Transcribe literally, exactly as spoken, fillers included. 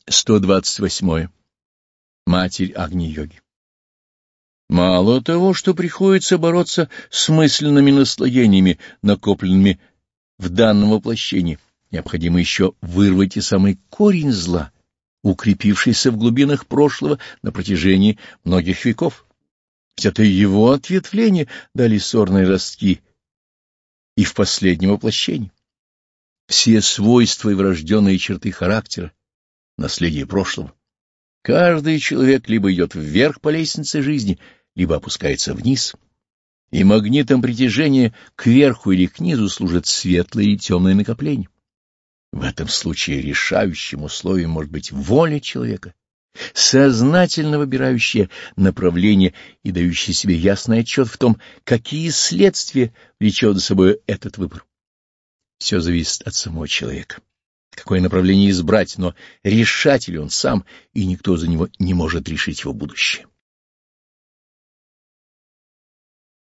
сто двадцать восьмое. Матерь Агни-йоги. Мало того, что приходится бороться с мысленными наслоениями, накопленными в данном воплощении, необходимо еще вырвать и самый корень зла, укрепившийся в глубинах прошлого на протяжении многих веков. Ведь это его ответвления дали сорные ростки и в последнем воплощении. Все свойства и врожденные черты характера — наследие прошлого. Каждый человек либо идет вверх по лестнице жизни, либо опускается вниз, и магнитом притяжения кверху или к низу служат светлые и темные накопления. В этом случае решающим условием может быть воля человека, сознательно выбирающая направление и дающая себе ясный отчет в том, какие следствия влечет за собой этот выбор. Все зависит от самого человека. Какое направление избрать, но решатель он сам, и никто за него не может решить его будущее.